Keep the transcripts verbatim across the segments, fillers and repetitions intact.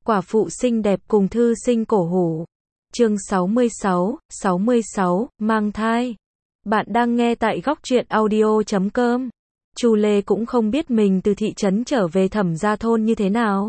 Quả phụ xinh đẹp cùng thư sinh cổ hủ. Chương sáu mươi sáu, sáu mươi sáu, mang thai. Bạn đang nghe tại góc truyện audio chấm com. Chu Lê cũng không biết mình từ thị trấn trở về Thẩm Gia thôn như thế nào.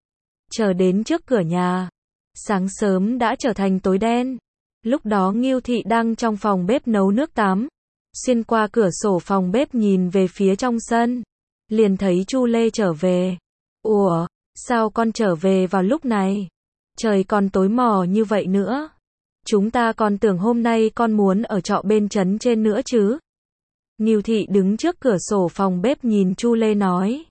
Chờ đến trước cửa nhà, sáng sớm đã trở thành tối đen. Lúc đó Ngưu Thị đang trong phòng bếp nấu nước tắm, xuyên qua cửa sổ phòng bếp nhìn về phía trong sân, liền thấy Chu Lê trở về. Ủa, sao con trở về vào lúc này? Trời còn tối mò như vậy nữa. Chúng ta còn tưởng hôm nay con muốn ở trọ bên trấn trên nữa chứ. Ngưu Thị đứng trước cửa sổ phòng bếp nhìn Chu Lê nói.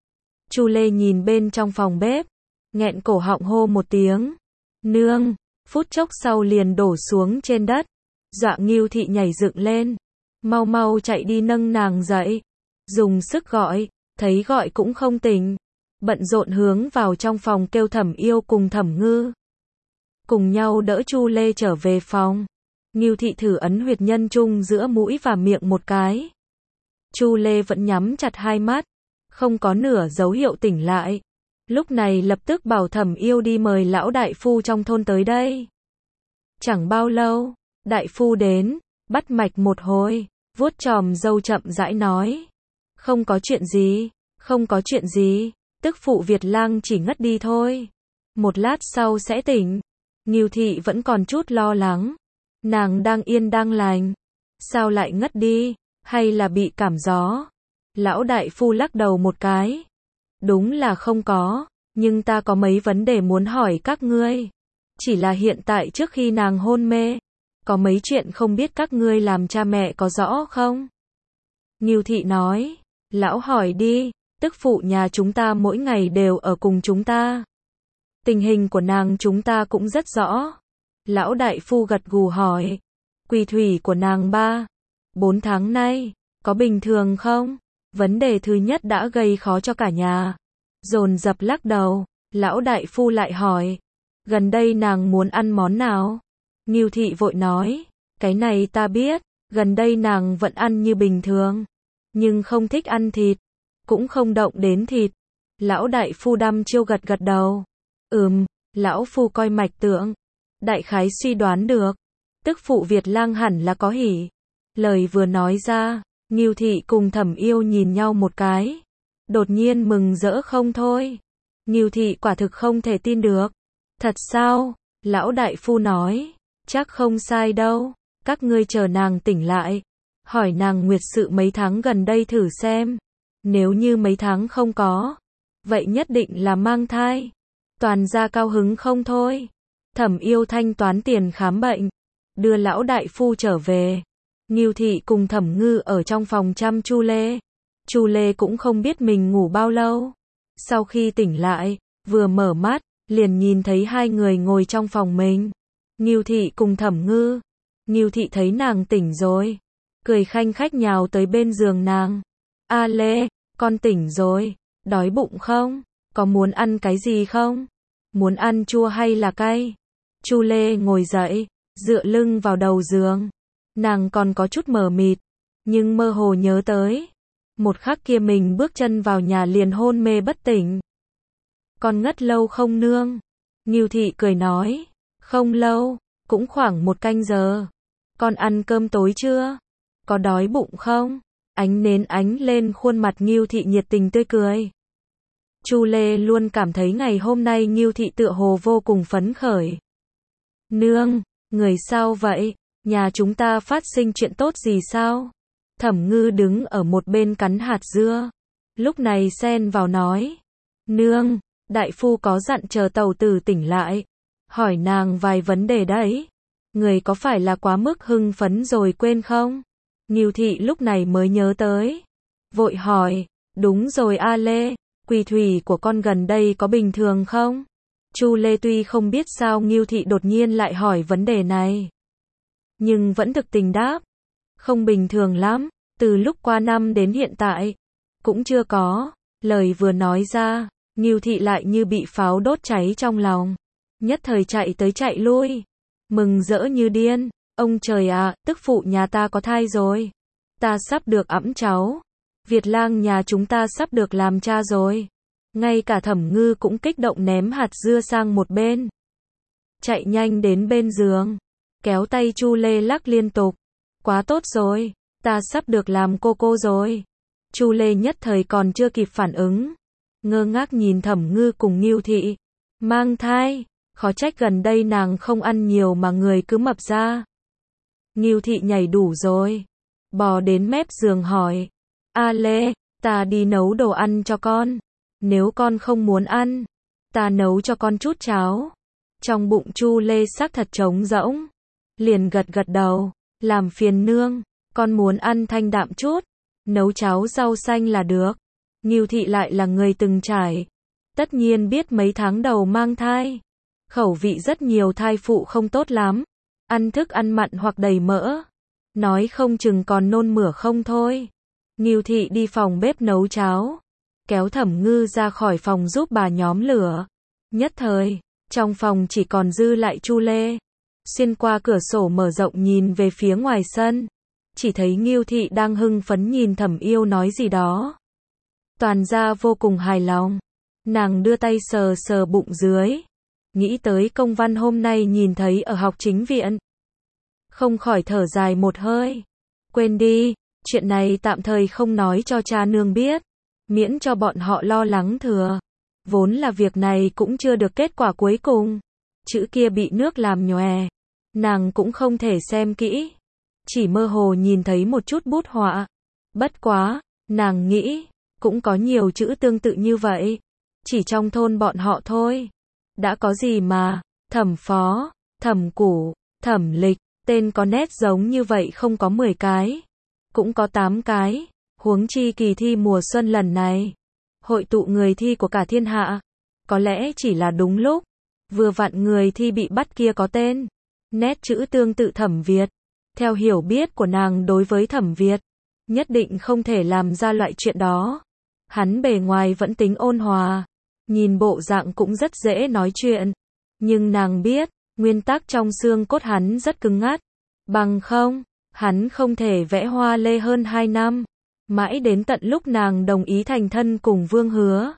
Chu Lê nhìn bên trong phòng bếp, nghẹn cổ họng hô một tiếng. Nương, phút chốc sau liền đổ xuống trên đất. Dọa Ngưu Thị nhảy dựng lên. Mau mau chạy đi nâng nàng dậy. Dùng sức gọi, thấy gọi cũng không tỉnh. Bận rộn hướng vào trong phòng kêu Thẩm Yêu cùng Thẩm Ngư. Cùng nhau đỡ Chu Lê trở về phòng. Ngưu Thị thử ấn huyệt nhân trung giữa mũi và miệng một cái. Chu Lê vẫn nhắm chặt hai mắt, không có nửa dấu hiệu tỉnh lại. Lúc này lập tức bảo Thẩm Yêu đi mời lão đại phu trong thôn tới đây. Chẳng bao lâu, đại phu đến, bắt mạch một hồi, vuốt chòm râu chậm rãi nói. Không có chuyện gì, không có chuyện gì, tức phụ Việt Lang chỉ ngất đi thôi. Một lát sau sẽ tỉnh. Ngưu Thị vẫn còn chút lo lắng. Nàng đang yên đang lành. Sao lại ngất đi, hay là bị cảm gió? Lão đại phu lắc đầu một cái. Đúng là không có, nhưng ta có mấy vấn đề muốn hỏi các ngươi. Chỉ là hiện tại trước khi nàng hôn mê, có mấy chuyện không biết các ngươi làm cha mẹ có rõ không? Ngưu Thị nói, lão hỏi đi, tức phụ nhà chúng ta mỗi ngày đều ở cùng chúng ta. Tình hình của nàng chúng ta cũng rất rõ. Lão đại phu gật gù hỏi, quỳ thủy của nàng ba, bốn tháng nay, có bình thường không? Vấn đề thứ nhất đã gây khó cho cả nhà. Dồn dập lắc đầu, lão đại phu lại hỏi, gần đây nàng muốn ăn món nào? Ngưu Thị vội nói, cái này ta biết, gần đây nàng vẫn ăn như bình thường, nhưng không thích ăn thịt, cũng không động đến thịt. Lão đại phu đăm chiêu gật gật đầu. Ừm, lão phu coi mạch tượng, đại khái suy đoán được, tức phụ Việt Lang hẳn là có hỉ. Lời vừa nói ra, Ngưu Thị cùng Thẩm Yêu nhìn nhau một cái, đột nhiên mừng rỡ không thôi. Ngưu Thị quả thực không thể tin được. Thật sao? Lão đại phu nói, chắc không sai đâu, các ngươi chờ nàng tỉnh lại, hỏi nàng nguyệt sự mấy tháng gần đây thử xem. Nếu như mấy tháng không có, vậy nhất định là mang thai. Toàn gia cao hứng không thôi. Thẩm Yêu thanh toán tiền khám bệnh, đưa lão đại phu trở về. Ngưu Thị cùng Thẩm Ngư ở trong phòng chăm Chu Lê. Chu Lê cũng không biết mình ngủ bao lâu. Sau khi tỉnh lại, vừa mở mắt, liền nhìn thấy hai người ngồi trong phòng mình. Ngưu Thị cùng Thẩm Ngư. Ngưu Thị thấy nàng tỉnh rồi, cười khanh khách nhào tới bên giường nàng. A Lê, con tỉnh rồi, đói bụng không? Có muốn ăn cái gì không? Muốn ăn chua hay là cay? Chu Lê ngồi dậy, dựa lưng vào đầu giường. Nàng còn có chút mờ mịt, nhưng mơ hồ nhớ tới. Một khắc kia mình bước chân vào nhà liền hôn mê bất tỉnh. Con ngất lâu không nương? Ngưu Thị cười nói, không lâu, cũng khoảng một canh giờ. Con ăn cơm tối chưa? Có đói bụng không? Ánh nến ánh lên khuôn mặt Ngưu Thị nhiệt tình tươi cười. Chu Lê luôn cảm thấy ngày hôm nay Ngưu Thị tựa hồ vô cùng phấn khởi. Nương, người sao vậy? Nhà chúng ta phát sinh chuyện tốt gì sao? Thẩm Ngư đứng ở một bên cắn hạt dưa. Lúc này xen vào nói. Nương, đại phu có dặn chờ tàu tử tỉnh lại, hỏi nàng vài vấn đề đấy. Người có phải là quá mức hưng phấn rồi quên không? Ngưu Thị lúc này mới nhớ tới. Vội hỏi, đúng rồi A Lê, quỳ thủy của con gần đây có bình thường không? Chu Lê tuy không biết sao Ngưu Thị đột nhiên lại hỏi vấn đề này, nhưng vẫn thực tình đáp. Không bình thường lắm, từ lúc qua năm đến hiện tại, cũng chưa có. Lời vừa nói ra, Ngưu Thị lại như bị pháo đốt cháy trong lòng. Nhất thời chạy tới chạy lui, mừng rỡ như điên. Ông trời ạ, tức phụ nhà ta có thai rồi. Ta sắp được ẵm cháu. Việt Lang nhà chúng ta sắp được làm cha rồi. Ngay cả Thẩm Ngư cũng kích động ném hạt dưa sang một bên. Chạy nhanh đến bên giường, kéo tay Chu Lê lắc liên tục. Quá tốt rồi, ta sắp được làm cô cô rồi. Chu Lê nhất thời còn chưa kịp phản ứng, ngơ ngác nhìn Thẩm Ngư cùng Ngưu Thị. Mang thai, khó trách gần đây nàng không ăn nhiều mà người cứ mập ra. Ngưu Thị nhảy đủ rồi, bò đến mép giường hỏi. A Lê, ta đi nấu đồ ăn cho con. Nếu con không muốn ăn, ta nấu cho con chút cháo. Trong bụng Chu Lê xác thật trống rỗng, liền gật gật đầu. Làm phiền nương, con muốn ăn thanh đạm chút, nấu cháo rau xanh là được. Ngưu Thị lại là người từng trải, tất nhiên biết mấy tháng đầu mang thai, khẩu vị rất nhiều thai phụ không tốt lắm, ăn thức ăn mặn hoặc đầy mỡ, nói không chừng còn nôn mửa không thôi. Ngưu Thị đi phòng bếp nấu cháo, kéo Thẩm Ngư ra khỏi phòng giúp bà nhóm lửa. Nhất thời, trong phòng chỉ còn dư lại Chu Lê. Xuyên qua cửa sổ mở rộng nhìn về phía ngoài sân, chỉ thấy Ngưu Thị đang hưng phấn nhìn Thẩm Yêu nói gì đó. Toàn ra vô cùng hài lòng. Nàng đưa tay sờ sờ bụng dưới, nghĩ tới công văn hôm nay nhìn thấy ở học chính viện, không khỏi thở dài một hơi. Quên đi, chuyện này tạm thời không nói cho cha nương biết, miễn cho bọn họ lo lắng thừa. Vốn là việc này cũng chưa được kết quả cuối cùng, chữ kia bị nước làm nhòe, nàng cũng không thể xem kỹ, chỉ mơ hồ nhìn thấy một chút bút họa. Bất quá, nàng nghĩ, cũng có nhiều chữ tương tự như vậy, chỉ trong thôn bọn họ thôi. Đã có gì mà, Thẩm Phó, Thẩm Củ, Thẩm Lịch, tên có nét giống như vậy không có mười cái, cũng có tám cái, huống chi kỳ thi mùa xuân lần này, hội tụ người thi của cả thiên hạ, có lẽ chỉ là đúng lúc, vừa vặn người thi bị bắt kia có tên, nét chữ tương tự Thẩm Việt. Theo hiểu biết của nàng đối với Thẩm Việt, nhất định không thể làm ra loại chuyện đó. Hắn bề ngoài vẫn tính ôn hòa, nhìn bộ dạng cũng rất dễ nói chuyện, nhưng nàng biết, nguyên tắc trong xương cốt hắn rất cứng ngắt, bằng không, hắn không thể vẽ hoa lê hơn hai năm, mãi đến tận lúc nàng đồng ý thành thân cùng Vương Hứa.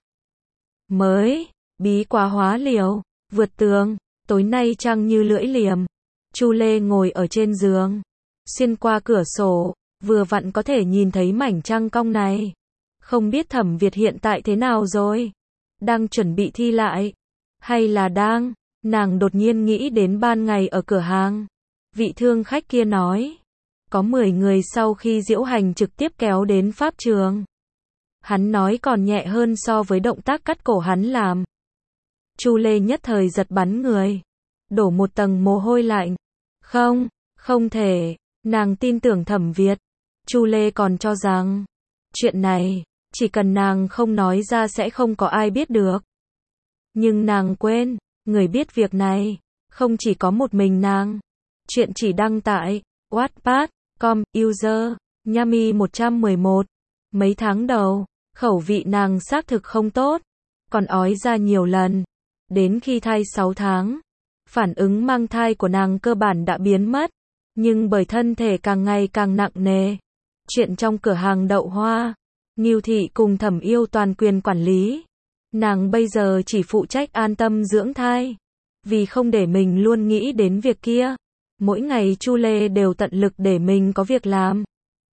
Mới, bí quá hóa liều, vượt tường, tối nay trăng như lưỡi liềm. Chu Lê ngồi ở trên giường, xuyên qua cửa sổ, vừa vặn có thể nhìn thấy mảnh trăng cong này. Không biết Thẩm Việt hiện tại thế nào rồi? Đang chuẩn bị thi lại? Hay là đang? Nàng đột nhiên nghĩ đến ban ngày ở cửa hàng. Vị thương khách kia nói, có mười người sau khi diễu hành trực tiếp kéo đến pháp trường. Hắn nói còn nhẹ hơn so với động tác cắt cổ hắn làm. Chu Lê nhất thời giật bắn người, đổ một tầng mồ hôi lạnh. Không, không thể, nàng tin tưởng Thẩm Việt. Chu Lê còn cho rằng, chuyện này, chỉ cần nàng không nói ra sẽ không có ai biết được. Nhưng nàng quên, người biết việc này, không chỉ có một mình nàng. Chuyện chỉ đăng tại Wattpad chấm com, user, Nhami một trăm mười một. Mấy tháng đầu, khẩu vị nàng xác thực không tốt, còn ói ra nhiều lần. Đến khi thai sáu tháng, phản ứng mang thai của nàng cơ bản đã biến mất, nhưng bởi thân thể càng ngày càng nặng nề. Chuyện trong cửa hàng đậu hoa, Ngưu Thị cùng Thẩm Yêu toàn quyền quản lý. Nàng bây giờ chỉ phụ trách an tâm dưỡng thai, vì không để mình luôn nghĩ đến việc kia. Mỗi ngày Chu Lê đều tận lực để mình có việc làm,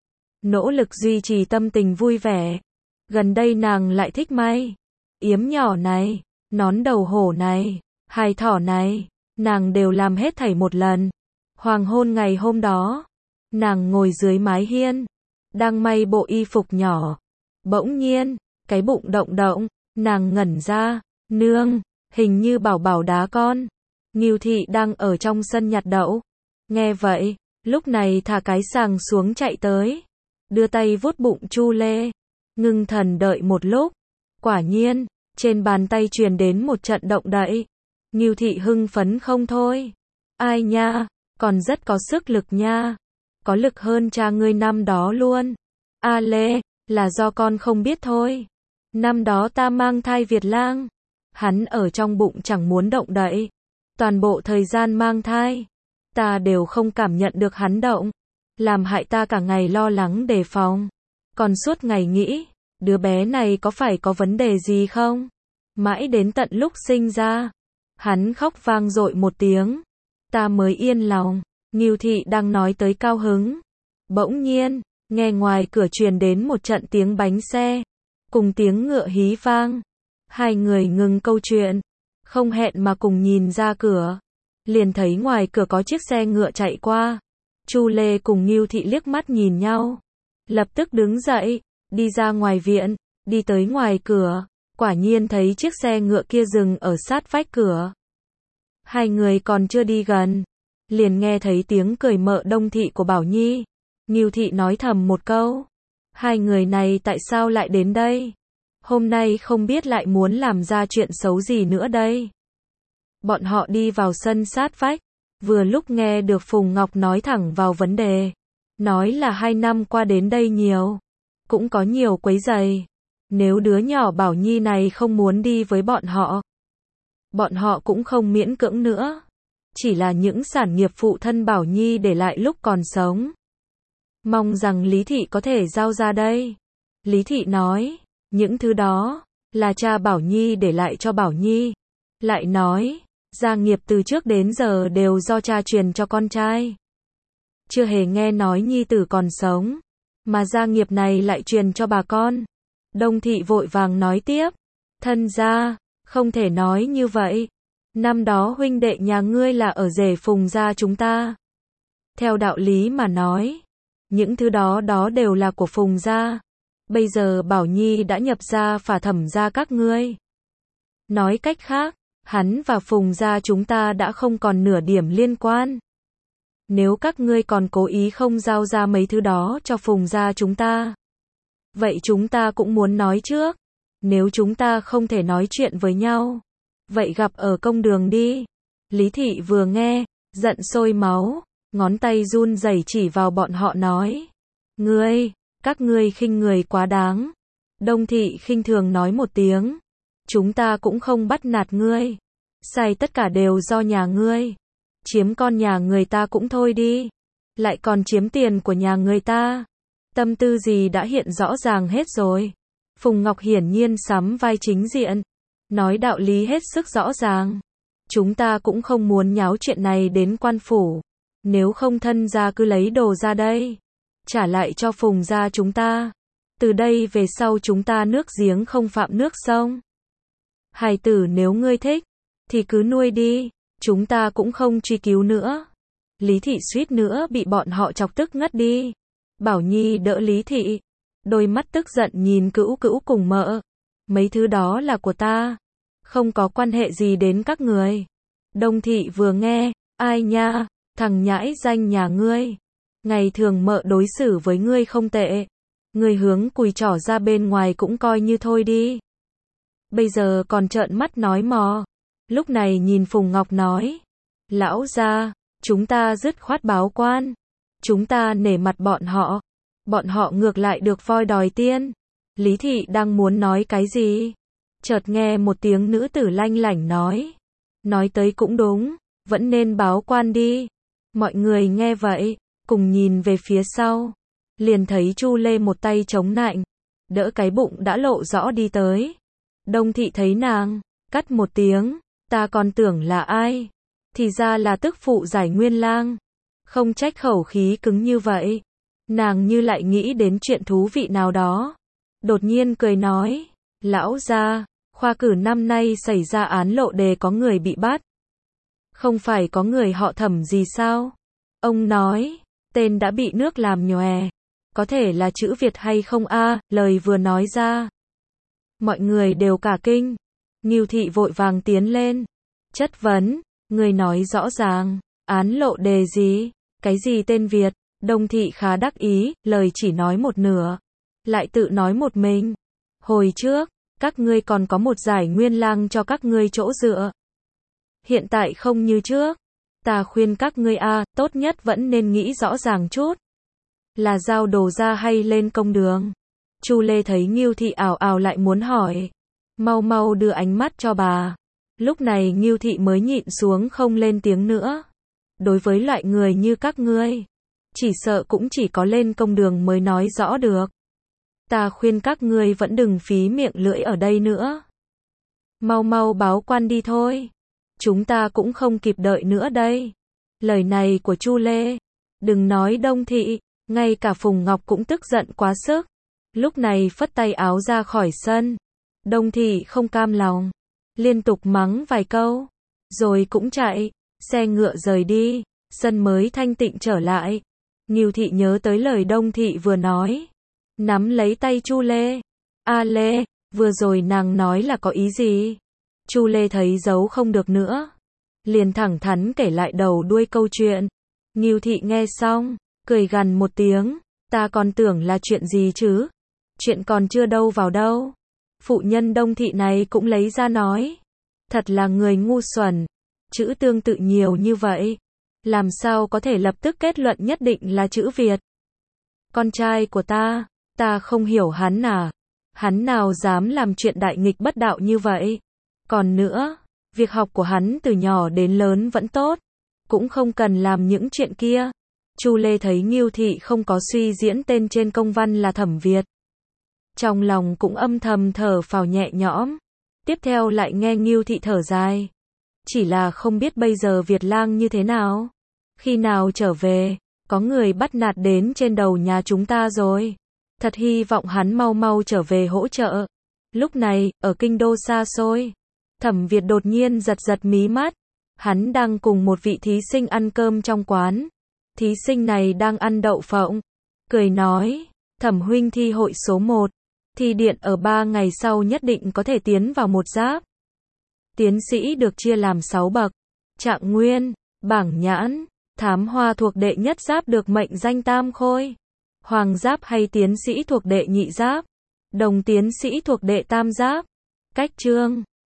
nỗ lực duy trì tâm tình vui vẻ. Gần đây nàng lại thích may, yếm nhỏ này, nón đầu hổ này, hài thỏ này, nàng đều làm hết thảy một lần. Hoàng hôn ngày hôm đó, nàng ngồi dưới mái hiên, đang may bộ y phục nhỏ. Bỗng nhiên, cái bụng động động, nàng ngẩn ra, nương, hình như bảo bảo đá con. Ngưu Thị đang ở trong sân nhặt đậu. Nghe vậy, lúc này thả cái sàng xuống chạy tới, đưa tay vuốt bụng Chu Lê, ngưng thần đợi một lúc. Quả nhiên, trên bàn tay truyền đến một trận động đậy. Ngưu Thị hưng phấn không thôi. Ai nha, còn rất có sức lực nha. Có lực hơn cha ngươi năm đó luôn. A Lê, là do con không biết thôi. Năm đó ta mang thai Việt Lang, hắn ở trong bụng chẳng muốn động đậy. Toàn bộ thời gian mang thai, ta đều không cảm nhận được hắn động, làm hại ta cả ngày lo lắng đề phòng. Còn suốt ngày nghĩ, đứa bé này có phải có vấn đề gì không? Mãi đến tận lúc sinh ra, hắn khóc vang dội một tiếng, ta mới yên lòng. Ngưu Thị đang nói tới cao hứng, bỗng nhiên, nghe ngoài cửa truyền đến một trận tiếng bánh xe, cùng tiếng ngựa hí vang. Hai người ngừng câu chuyện, không hẹn mà cùng nhìn ra cửa, liền thấy ngoài cửa có chiếc xe ngựa chạy qua. Chu Lê cùng Ngưu Thị liếc mắt nhìn nhau, lập tức đứng dậy, đi ra ngoài viện, đi tới ngoài cửa, quả nhiên thấy chiếc xe ngựa kia dừng ở sát vách cửa. Hai người còn chưa đi gần, liền nghe thấy tiếng cười mợ Đông Thị của Bảo Nhi. Ngưu Thị nói thầm một câu, hai người này tại sao lại đến đây? Hôm nay không biết lại muốn làm ra chuyện xấu gì nữa đây. Bọn họ đi vào sân sát vách, vừa lúc nghe được Phùng Ngọc nói thẳng vào vấn đề, nói là hai năm qua đến đây nhiều, cũng có nhiều quấy rầy. Nếu đứa nhỏ Bảo Nhi này không muốn đi với bọn họ, bọn họ cũng không miễn cưỡng nữa, chỉ là những sản nghiệp phụ thân Bảo Nhi để lại lúc còn sống. Mong rằng Lý Thị có thể giao ra đây. Lý Thị nói, những thứ đó là cha Bảo Nhi để lại cho Bảo Nhi. Lại nói, gia nghiệp từ trước đến giờ đều do cha truyền cho con trai. Chưa hề nghe nói nhi tử còn sống, mà gia nghiệp này lại truyền cho bà con. Đông Thị vội vàng nói tiếp, thân gia, không thể nói như vậy. Năm đó huynh đệ nhà ngươi là ở rể Phùng gia chúng ta. Theo đạo lý mà nói, những thứ đó đó đều là của Phùng gia. Bây giờ Bảo Nhi đã nhập gia phả Thẩm gia các ngươi. Nói cách khác, hắn và Phùng gia chúng ta đã không còn nửa điểm liên quan. Nếu các ngươi còn cố ý không giao ra mấy thứ đó cho Phùng gia chúng ta, vậy chúng ta cũng muốn nói trước. Nếu chúng ta không thể nói chuyện với nhau, vậy gặp ở công đường đi. Lý Thị vừa nghe, giận sôi máu, ngón tay run rẩy chỉ vào bọn họ nói, ngươi, các ngươi khinh người quá đáng. Đông Thị khinh thường nói một tiếng, chúng ta cũng không bắt nạt ngươi, sai tất cả đều do nhà ngươi. Chiếm con nhà người ta cũng thôi đi, lại còn chiếm tiền của nhà người ta. Tâm tư gì đã hiện rõ ràng hết rồi. Phùng Ngọc hiển nhiên sắm vai chính diện, nói đạo lý hết sức rõ ràng. Chúng ta cũng không muốn nháo chuyện này đến quan phủ. Nếu không thân gia cứ lấy đồ ra đây, trả lại cho Phùng gia chúng ta. Từ đây về sau chúng ta nước giếng không phạm nước sông. Hài tử nếu ngươi thích, thì cứ nuôi đi, chúng ta cũng không truy cứu nữa. Lý Thị suýt nữa bị bọn họ chọc tức ngất đi. Bảo Nhi đỡ Lý Thị, đôi mắt tức giận nhìn Cữu Cữu cùng mợ. Mấy thứ đó là của ta, không có quan hệ gì đến các người. Đông Thị vừa nghe, ai nha, thằng nhãi danh nhà ngươi. Ngày thường mợ đối xử với ngươi không tệ, ngươi hướng cùi trỏ ra bên ngoài cũng coi như thôi đi. Bây giờ còn trợn mắt nói mò. Lúc này nhìn Phùng Ngọc nói, lão gia, chúng ta dứt khoát báo quan. Chúng ta nể mặt bọn họ, bọn họ ngược lại được voi đòi tiên. Lý Thị đang muốn nói cái gì, chợt nghe một tiếng nữ tử lanh lảnh nói, nói tới cũng đúng, vẫn nên báo quan đi. Mọi người nghe vậy, cùng nhìn về phía sau, liền thấy Chu Lê một tay chống nạnh, đỡ cái bụng đã lộ rõ đi tới. Đông Thị thấy nàng, cắt một tiếng, ta còn tưởng là ai, thì ra là tức phụ Giải Nguyên Lang. Không trách khẩu khí cứng như vậy. Nàng như lại nghĩ đến chuyện thú vị nào đó, đột nhiên cười nói, lão gia, khoa cử năm nay xảy ra án lộ đề có người bị bắt. Không phải có người họ Thẩm gì sao? Ông nói, tên đã bị nước làm nhòe. Có thể là chữ Việt hay không a? Lời vừa nói ra, mọi người đều cả kinh. Ngưu Thị vội vàng tiến lên, chất vấn, người nói rõ ràng, án lộ đề gì? Cái gì tên Việt? Đông Thị khá đắc ý, lời chỉ nói một nửa, lại tự nói một mình. Hồi trước, các ngươi còn có một Giải Nguyên Lang cho các ngươi chỗ dựa. Hiện tại không như trước. Ta khuyên các ngươi a, tốt nhất vẫn nên nghĩ rõ ràng chút. Là giao đồ ra hay lên công đường? Chu Lê thấy Ngưu Thị ảo ảo lại muốn hỏi, mau mau đưa ánh mắt cho bà. Lúc này Ngưu Thị mới nhịn xuống không lên tiếng nữa. Đối với loại người như các ngươi, chỉ sợ cũng chỉ có lên công đường mới nói rõ được. Ta khuyên các ngươi vẫn đừng phí miệng lưỡi ở đây nữa. Mau mau báo quan đi thôi. Chúng ta cũng không kịp đợi nữa đây. Lời này của Chu Lê, đừng nói Đông Thị, ngay cả Phùng Ngọc cũng tức giận quá sức. Lúc này phất tay áo ra khỏi sân. Đông Thị không cam lòng, liên tục mắng vài câu, rồi cũng chạy, xe ngựa rời đi, sân mới thanh tịnh trở lại. Ngưu Thị nhớ tới lời Đông Thị vừa nói, nắm lấy tay Chu Lê. A Lê, vừa rồi nàng nói là có ý gì? Chu Lê thấy giấu không được nữa, liền thẳng thắn kể lại đầu đuôi câu chuyện. Ngưu Thị nghe xong, cười gằn một tiếng, ta còn tưởng là chuyện gì chứ? Chuyện còn chưa đâu vào đâu. Phụ nhân Đông Thị này cũng lấy ra nói. Thật là người ngu xuẩn. Chữ tương tự nhiều như vậy. Làm sao có thể lập tức kết luận nhất định là chữ Việt? Con trai của ta, ta không hiểu hắn à. Hắn nào dám làm chuyện đại nghịch bất đạo như vậy? Còn nữa, việc học của hắn từ nhỏ đến lớn vẫn tốt. Cũng không cần làm những chuyện kia. Chu Lê thấy Ngưu Thị không có suy diễn tên trên công văn là Thẩm Việt. Trong lòng cũng âm thầm thở phào nhẹ nhõm. Tiếp theo lại nghe Ngưu Thị thở dài. Chỉ là không biết bây giờ Việt Lang như thế nào. Khi nào trở về, có người bắt nạt đến trên đầu nhà chúng ta rồi. Thật hy vọng hắn mau mau trở về hỗ trợ. Lúc này, ở kinh đô xa xôi, Thẩm Việt đột nhiên giật giật mí mắt. Hắn đang cùng một vị thí sinh ăn cơm trong quán. Thí sinh này đang ăn đậu phộng. Cười nói, Thẩm huynh thi hội số một. Thi điện ở ba ngày sau nhất định có thể tiến vào một giáp. Tiến sĩ được chia làm sáu bậc. Trạng nguyên, bảng nhãn, thám hoa thuộc đệ nhất giáp được mệnh danh tam khôi. Hoàng giáp hay tiến sĩ thuộc đệ nhị giáp. Đồng tiến sĩ thuộc đệ tam giáp. Cách chương